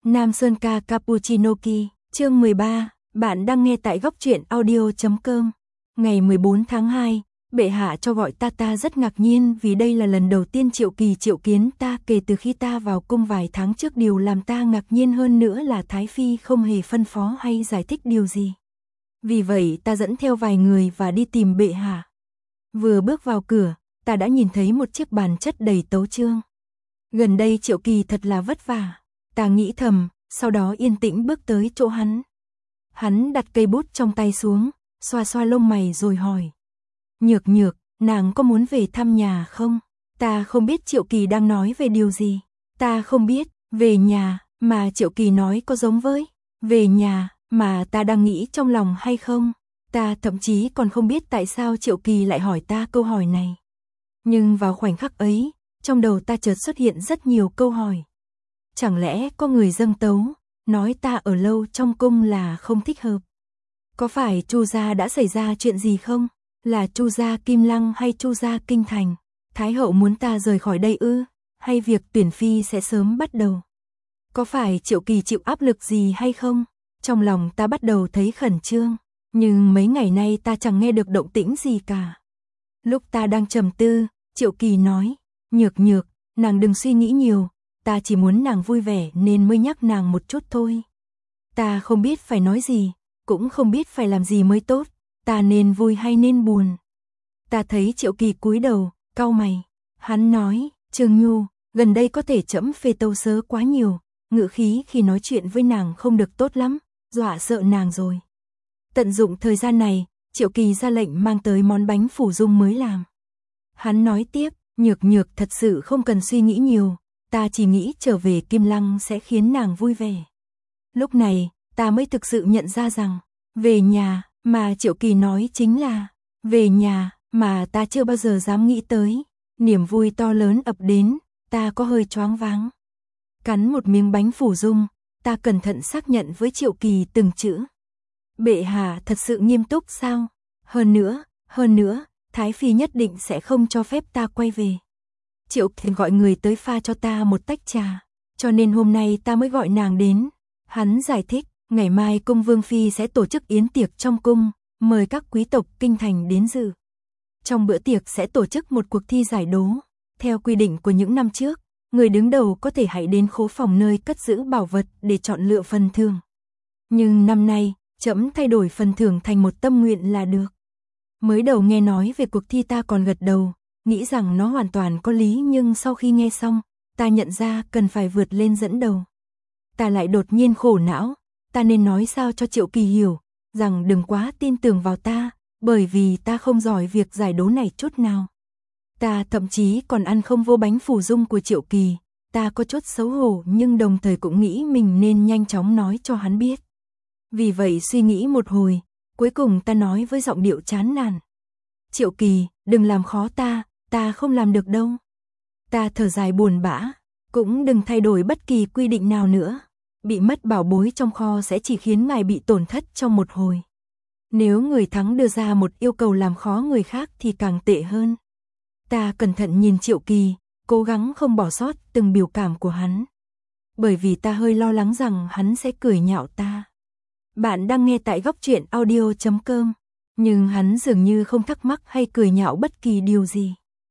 Nam Sơn ca Cappuccino Ki, chương 13, bạn đang nghe tại góc truyện audio.com. Ngày 14 tháng 2, bệ hạ cho gọi ta rất ngạc nhiên vì đây là lần đầu tiên Triệu Kỳ triệu kiến ta kể từ khi ta vào cung vài tháng trước. Điều làm ta ngạc nhiên hơn nữa là Thái Phi không hề phân phó hay giải thích điều gì. Vì vậy ta dẫn theo vài người và đi tìm bệ hạ. Vừa bước vào cửa, ta đã nhìn thấy một chiếc bàn chất đầy tấu chương. Gần đây Triệu Kỳ thật là vất vả. Ta nghĩ thầm, sau đó yên tĩnh bước tới chỗ hắn. Hắn đặt cây bút trong tay xuống, xoa xoa lông mày rồi hỏi. Nhược nhược, nàng có muốn về thăm nhà không? Ta không biết Triệu Kỳ đang nói về điều gì. Ta không biết, về nhà, mà Triệu Kỳ nói có giống với về nhà, mà ta đang nghĩ trong lòng hay không? Ta thậm chí còn không biết tại sao Triệu Kỳ lại hỏi ta câu hỏi này. Nhưng vào khoảnh khắc ấy, trong đầu ta chợt xuất hiện rất nhiều câu hỏi. Chẳng lẽ có người dâng tấu, nói ta ở lâu trong cung là không thích hợp? Có phải Chu gia đã xảy ra chuyện gì không? Là Chu gia Kim Lăng hay Chu gia Kinh Thành? Thái hậu muốn ta rời khỏi đây ư? Hay việc tuyển phi sẽ sớm bắt đầu? Có phải Triệu Kỳ chịu áp lực gì hay không? Trong lòng ta bắt đầu thấy khẩn trương, nhưng mấy ngày nay ta chẳng nghe được động tĩnh gì cả. Lúc ta đang trầm tư, Triệu Kỳ nói, nhược nhược, nàng đừng suy nghĩ nhiều, ta chỉ muốn nàng vui vẻ nên mới nhắc nàng một chút thôi. Ta không biết phải nói gì, cũng không biết phải làm gì mới tốt, ta nên vui hay nên buồn. Ta thấy Triệu Kỳ cúi đầu, cau mày, hắn nói, Trương Nhu, gần đây có thể trẫm phê tâu sớ quá nhiều, ngữ khí khi nói chuyện với nàng không được tốt lắm, dọa sợ nàng rồi. Tận dụng thời gian này, Triệu Kỳ ra lệnh mang tới món bánh phủ dung mới làm. Hắn nói tiếp, nhược nhược thật sự không cần suy nghĩ nhiều, ta chỉ nghĩ trở về Kim Lăng sẽ khiến nàng vui vẻ. Lúc này, ta mới thực sự nhận ra rằng, về nhà, mà Triệu Kỳ nói chính là, về nhà, mà ta chưa bao giờ dám nghĩ tới. Niềm vui to lớn ập đến, ta có hơi choáng váng. Cắn một miếng bánh phủ dung, ta cẩn thận xác nhận với Triệu Kỳ từng chữ. Bệ hạ thật sự nghiêm túc sao? Hơn nữa, Thái Phi nhất định sẽ không cho phép ta quay về. Triệu Kỳ gọi người tới pha cho ta một tách trà, cho nên hôm nay ta mới gọi nàng đến. Hắn giải thích, ngày mai cung Vương Phi sẽ tổ chức yến tiệc trong cung, mời các quý tộc kinh thành đến dự. Trong bữa tiệc sẽ tổ chức một cuộc thi giải đố. Theo quy định của những năm trước, người đứng đầu có thể hãy đến khố phòng nơi cất giữ bảo vật để chọn lựa phần thưởng. Nhưng năm nay, trẫm thay đổi phần thưởng thành một tâm nguyện là được. Mới đầu nghe nói về cuộc thi ta còn gật đầu, nghĩ rằng nó hoàn toàn có lý, nhưng sau khi nghe xong, ta nhận ra cần phải vượt lên dẫn đầu. Ta lại đột nhiên khổ não, ta nên nói sao cho Triệu Kỳ hiểu, rằng đừng quá tin tưởng vào ta, bởi vì ta không giỏi việc giải đố này chút nào. Ta thậm chí còn ăn không vô bánh phủ dung của Triệu Kỳ, ta có chút xấu hổ nhưng đồng thời cũng nghĩ mình nên nhanh chóng nói cho hắn biết. Vì vậy suy nghĩ một hồi, cuối cùng ta nói với giọng điệu chán nản. Triệu Kỳ, đừng làm khó ta không làm được đâu. Ta thở dài buồn bã, cũng đừng thay đổi bất kỳ quy định nào nữa. Bị mất bảo bối trong kho sẽ chỉ khiến ngài bị tổn thất trong một hồi. Nếu người thắng đưa ra một yêu cầu làm khó người khác thì càng tệ hơn. Ta cẩn thận nhìn Triệu Kỳ, cố gắng không bỏ sót từng biểu cảm của hắn. Bởi vì ta hơi lo lắng rằng hắn sẽ cười nhạo ta. Bạn đang nghe tại góc truyện audio.com, nhưng hắn dường như không thắc mắc hay cười nhạo bất kỳ điều gì.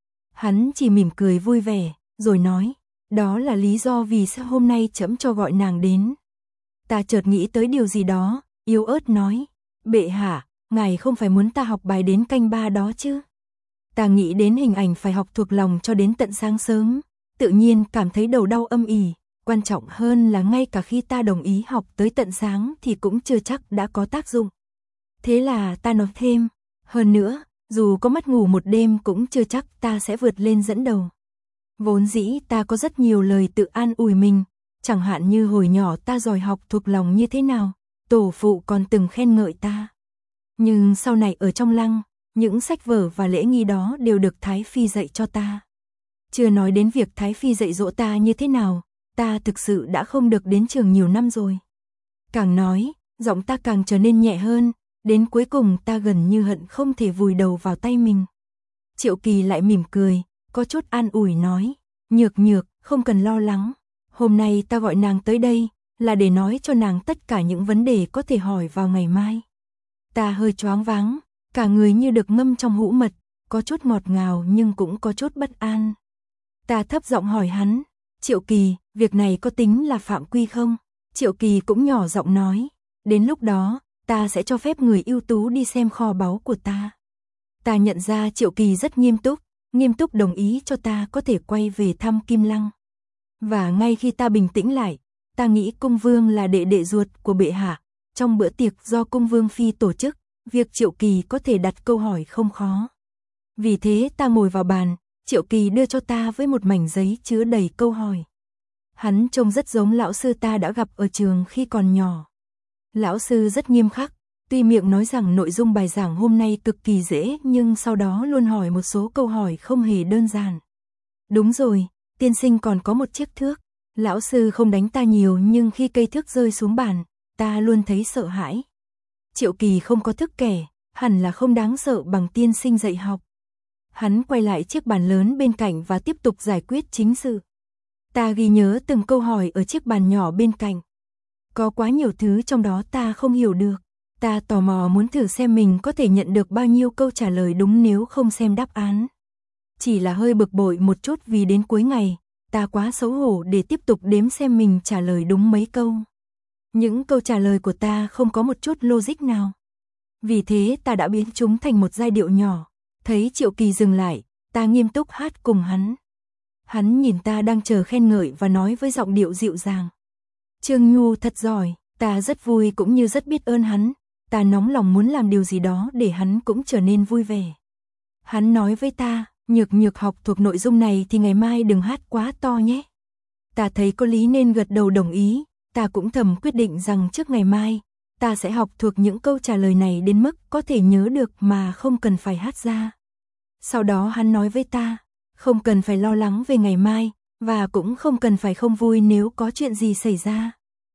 Hắn chỉ mỉm cười vui vẻ, rồi nói, đó là lý do vì sao hôm nay trẫm cho gọi nàng đến. Ta chợt nghĩ tới điều gì đó, yếu ớt nói, bệ hạ, ngài không phải muốn ta học bài đến canh ba đó chứ? Ta nghĩ đến hình ảnh phải học thuộc lòng cho đến tận sáng sớm, tự nhiên cảm thấy đầu đau âm ỉ. Quan trọng hơn là ngay cả khi ta đồng ý học tới tận sáng thì cũng chưa chắc đã có tác dụng. Thế là ta nói thêm, hơn nữa, dù có mất ngủ một đêm cũng chưa chắc ta sẽ vượt lên dẫn đầu. Vốn dĩ ta có rất nhiều lời tự an ủi mình, chẳng hạn như hồi nhỏ ta giỏi học thuộc lòng như thế nào, tổ phụ còn từng khen ngợi ta. Nhưng sau này ở trong lăng, những sách vở và lễ nghi đó đều được Thái Phi dạy cho ta. Chưa nói đến việc Thái Phi dạy dỗ ta như thế nào, ta thực sự đã không được đến trường nhiều năm rồi. Càng nói, giọng ta càng trở nên nhẹ hơn, đến cuối cùng ta gần như hận không thể vùi đầu vào tay mình. Triệu Kỳ lại mỉm cười, có chút an ủi nói, nhược nhược, không cần lo lắng. Hôm nay ta gọi nàng tới đây, là để nói cho nàng tất cả những vấn đề có thể hỏi vào ngày mai. Ta hơi choáng váng, cả người như được ngâm trong hũ mật, có chút ngọt ngào nhưng cũng có chút bất an. Ta thấp giọng hỏi hắn, Triệu Kỳ, việc này có tính là phạm quy không? Triệu Kỳ cũng nhỏ giọng nói, đến lúc đó, ta sẽ cho phép người ưu tú đi xem kho báu của ta. Ta nhận ra Triệu Kỳ rất nghiêm túc đồng ý cho ta có thể quay về thăm Kim Lăng. Và ngay khi ta bình tĩnh lại, ta nghĩ cung vương là đệ đệ ruột của bệ hạ. Trong bữa tiệc do cung vương phi tổ chức, việc Triệu Kỳ có thể đặt câu hỏi không khó. Vì thế ta ngồi vào bàn, Triệu Kỳ đưa cho ta với một mảnh giấy chứa đầy câu hỏi. Hắn trông rất giống lão sư ta đã gặp ở trường khi còn nhỏ. Lão sư rất nghiêm khắc, tuy miệng nói rằng nội dung bài giảng hôm nay cực kỳ dễ nhưng sau đó luôn hỏi một số câu hỏi không hề đơn giản. Đúng rồi, tiên sinh còn có một chiếc thước. Lão sư không đánh ta nhiều nhưng khi cây thước rơi xuống bàn, ta luôn thấy sợ hãi. Triệu Kỳ không có thức kẻ, hẳn là không đáng sợ bằng tiên sinh dạy học. Hắn quay lại chiếc bàn lớn bên cạnh và tiếp tục giải quyết chính sự. Ta ghi nhớ từng câu hỏi ở chiếc bàn nhỏ bên cạnh. Có quá nhiều thứ trong đó ta không hiểu được. Ta tò mò muốn thử xem mình có thể nhận được bao nhiêu câu trả lời đúng nếu không xem đáp án. Chỉ là hơi bực bội một chút vì đến cuối ngày, ta quá xấu hổ để tiếp tục đếm xem mình trả lời đúng mấy câu. Những câu trả lời của ta không có một chút logic nào. Vì thế ta đã biến chúng thành một giai điệu nhỏ. Thấy Triệu Kỳ dừng lại, ta nghiêm túc hát cùng hắn. Hắn nhìn ta đang chờ khen ngợi và nói với giọng điệu dịu dàng. Trương Nhu thật giỏi, ta rất vui cũng như rất biết ơn hắn. Ta nóng lòng muốn làm điều gì đó để hắn cũng trở nên vui vẻ. Hắn nói với ta, Nhược học thuộc nội dung này thì ngày mai đừng hát quá to nhé. Ta thấy có lý nên gật đầu đồng ý. Ta cũng thầm quyết định rằng trước ngày mai, ta sẽ học thuộc những câu trả lời này đến mức có thể nhớ được mà không cần phải hát ra. Sau đó hắn nói với ta, không cần phải lo lắng về ngày mai, và cũng không cần phải không vui nếu có chuyện gì xảy ra.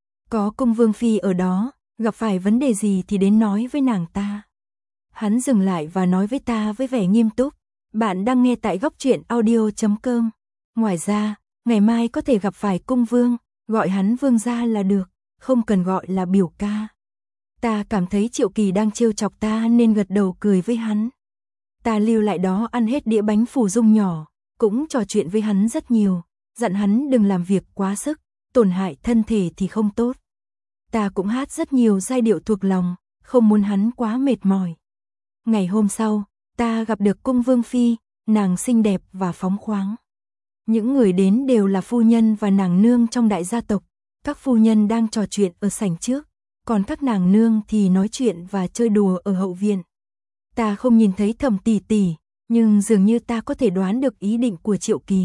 Có cung vương phi ở đó, gặp phải vấn đề gì thì đến nói với nàng ta. Hắn dừng lại và nói với ta với vẻ nghiêm túc, bạn đang nghe tại góc truyện audio.com. Ngoài ra, ngày mai có thể gặp phải cung vương, gọi hắn vương gia là được, không cần gọi là biểu ca. Ta cảm thấy Triệu Kỳ đang trêu chọc ta nên gật đầu cười với hắn. Ta lưu lại đó ăn hết đĩa bánh phù dung nhỏ, cũng trò chuyện với hắn rất nhiều, dặn hắn đừng làm việc quá sức, tổn hại thân thể thì không tốt. Ta cũng hát rất nhiều giai điệu thuộc lòng, không muốn hắn quá mệt mỏi. Ngày hôm sau, ta gặp được cung vương phi, nàng xinh đẹp và phóng khoáng. Những người đến đều là phu nhân và nàng nương trong đại gia tộc. Các phu nhân đang trò chuyện ở sảnh trước, còn các nàng nương thì nói chuyện và chơi đùa ở hậu viện. Ta không nhìn thấy Thẩm tỷ tỷ, nhưng dường như ta có thể đoán được ý định của Triệu Kỳ.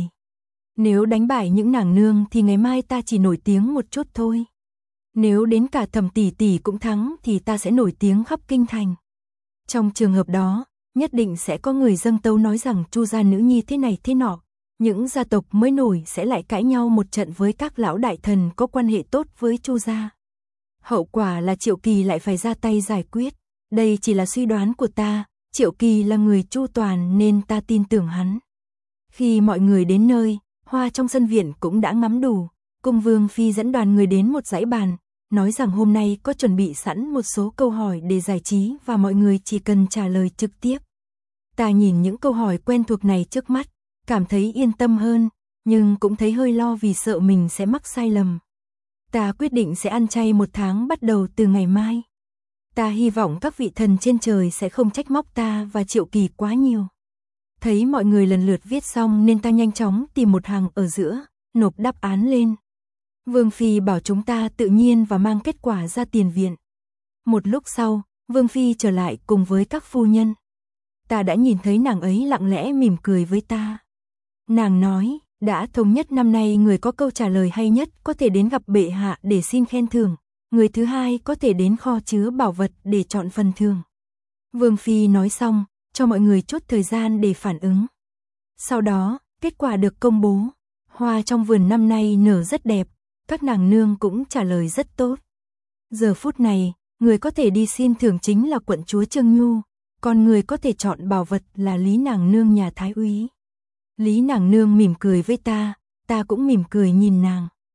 Nếu đánh bại những nàng nương thì ngày mai ta chỉ nổi tiếng một chút thôi. Nếu đến cả Thẩm tỷ tỷ cũng thắng thì ta sẽ nổi tiếng khắp kinh thành. Trong trường hợp đó, nhất định sẽ có người dâng tấu nói rằng Chu gia nữ nhi thế này thế nọ. Những gia tộc mới nổi sẽ lại cãi nhau một trận với các lão đại thần có quan hệ tốt với Chu gia. Hậu quả là Triệu Kỳ lại phải ra tay giải quyết. Đây chỉ là suy đoán của ta, Triệu Kỳ là người chu toàn nên ta tin tưởng hắn. Khi mọi người đến nơi, hoa trong sân viện cũng đã ngắm đủ. Cung vương phi dẫn đoàn người đến một dãy bàn, nói rằng hôm nay có chuẩn bị sẵn một số câu hỏi để giải trí và mọi người chỉ cần trả lời trực tiếp. Ta nhìn những câu hỏi quen thuộc này trước mắt, cảm thấy yên tâm hơn, nhưng cũng thấy hơi lo vì sợ mình sẽ mắc sai lầm. Ta quyết định sẽ ăn chay 1 tháng bắt đầu từ ngày mai. Ta hy vọng các vị thần trên trời sẽ không trách móc ta và Triệu Kỳ quá nhiều. Thấy mọi người lần lượt viết xong nên ta nhanh chóng tìm một hàng ở giữa, nộp đáp án lên. Vương Phi bảo chúng ta tự nhiên và mang kết quả ra tiền viện. Một lúc sau, Vương Phi trở lại cùng với các phu nhân. Ta đã nhìn thấy nàng ấy lặng lẽ mỉm cười với ta. Nàng nói, đã thống nhất năm nay người có câu trả lời hay nhất có thể đến gặp bệ hạ để xin khen thưởng. Người thứ hai có thể đến kho chứa bảo vật để chọn phần thưởng. Vương Phi nói xong, cho mọi người chút thời gian để phản ứng. Sau đó, kết quả được công bố. Hoa trong vườn năm nay nở rất đẹp, các nàng nương cũng trả lời rất tốt. Giờ phút này, người có thể đi xin thưởng chính là quận chúa Trương Nhu, còn người có thể chọn bảo vật là Lý nàng nương nhà thái úy. Lý nàng nương mỉm cười với ta cũng mỉm cười nhìn nàng.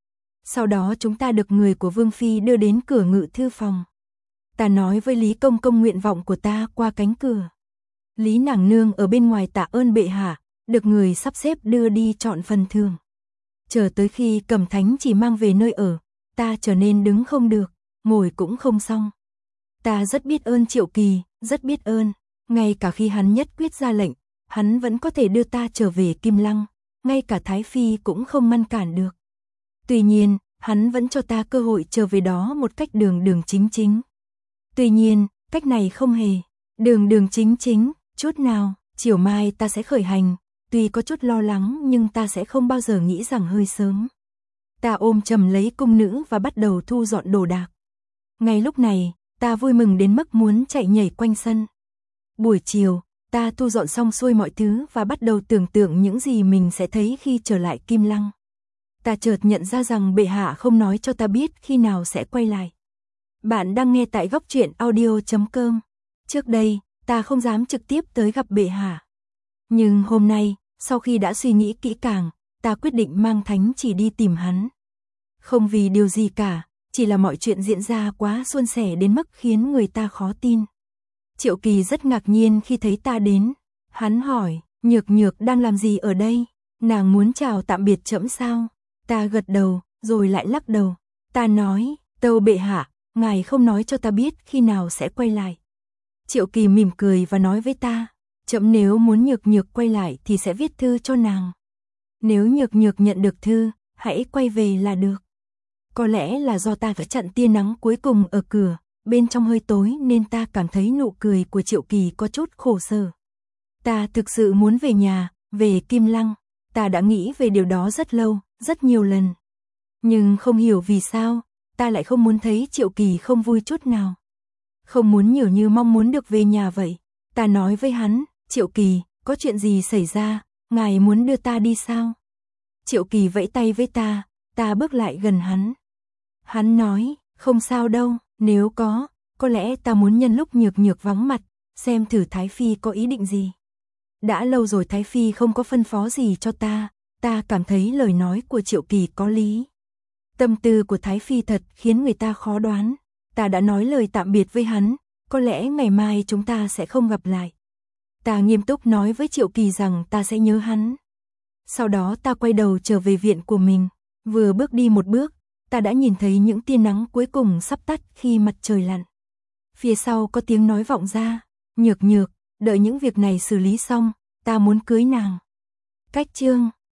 Sau đó chúng ta được người của Vương Phi đưa đến cửa ngự thư phòng. Ta nói với Lý Công Công nguyện vọng của ta qua cánh cửa. Lý nàng nương ở bên ngoài tạ ơn bệ hạ, được người sắp xếp đưa đi chọn phần thưởng. Chờ tới khi Cẩm Thánh chỉ mang về nơi ở, ta trở nên đứng không được, ngồi cũng không xong. Ta rất biết ơn Triệu Kỳ, rất biết ơn, ngay cả khi hắn nhất quyết ra lệnh, hắn vẫn có thể đưa ta trở về Kim Lăng, ngay cả Thái Phi cũng không ngăn cản được. Tuy nhiên, hắn vẫn cho ta cơ hội trở về đó một cách đường đường chính chính. Tuy nhiên, cách này không hề đường đường chính chính, chút nào. Chiều mai ta sẽ khởi hành, tuy có chút lo lắng nhưng ta sẽ không bao giờ nghĩ rằng hơi sớm. Ta ôm chầm lấy cung nữ và bắt đầu thu dọn đồ đạc. Ngay lúc này, ta vui mừng đến mức muốn chạy nhảy quanh sân. Buổi chiều, ta thu dọn xong xuôi mọi thứ và bắt đầu tưởng tượng những gì mình sẽ thấy khi trở lại Kim Lăng. Ta chợt nhận ra rằng bệ hạ không nói cho ta biết khi nào sẽ quay lại. Bạn đang nghe tại góc truyện audio.com. Trước đây, ta không dám trực tiếp tới gặp bệ hạ. Nhưng hôm nay, sau khi đã suy nghĩ kỹ càng, ta quyết định mang thánh chỉ đi tìm hắn. Không vì điều gì cả, chỉ là mọi chuyện diễn ra quá suôn sẻ đến mức khiến người ta khó tin. Triệu Kỳ rất ngạc nhiên khi thấy ta đến. Hắn hỏi, Nhược Nhược đang làm gì ở đây? Nàng muốn chào tạm biệt trẫm sao? Ta gật đầu, rồi lại lắc đầu. Ta nói, tâu bệ hạ, ngài không nói cho ta biết khi nào sẽ quay lại. Triệu Kỳ mỉm cười và nói với ta, trẫm nếu muốn Nhược Nhược quay lại thì sẽ viết thư cho nàng. Nếu Nhược Nhược nhận được thư, hãy quay về là được. Có lẽ là do ta phải chặn tia nắng cuối cùng ở cửa, bên trong hơi tối nên ta cảm thấy nụ cười của Triệu Kỳ có chút khổ sở. Ta thực sự muốn về nhà, về Kim Lăng. Ta đã nghĩ về điều đó rất lâu, rất nhiều lần. Nhưng không hiểu vì sao, ta lại không muốn thấy Triệu Kỳ không vui chút nào. Không muốn nhiều như mong muốn được về nhà vậy. Ta nói với hắn, Triệu Kỳ, có chuyện gì xảy ra, ngài muốn đưa ta đi sao? Triệu Kỳ vẫy tay với ta bước lại gần hắn. Hắn nói, không sao đâu, nếu có lẽ ta muốn nhân lúc Nhược Nhược vắng mặt, xem thử Thái Phi có ý định gì. Đã lâu rồi Thái Phi không có phân phó gì cho ta cảm thấy lời nói của Triệu Kỳ có lý. Tâm tư của Thái Phi thật khiến người ta khó đoán. Ta đã nói lời tạm biệt với hắn, có lẽ ngày mai chúng ta sẽ không gặp lại. Ta nghiêm túc nói với Triệu Kỳ rằng ta sẽ nhớ hắn. Sau đó ta quay đầu trở về viện của mình. Vừa bước đi một bước, ta đã nhìn thấy những tia nắng cuối cùng sắp tắt khi mặt trời lặn. Phía sau có tiếng nói vọng ra, Nhược Nhược, đợi những việc này xử lý xong, ta muốn cưới nàng. Cách chương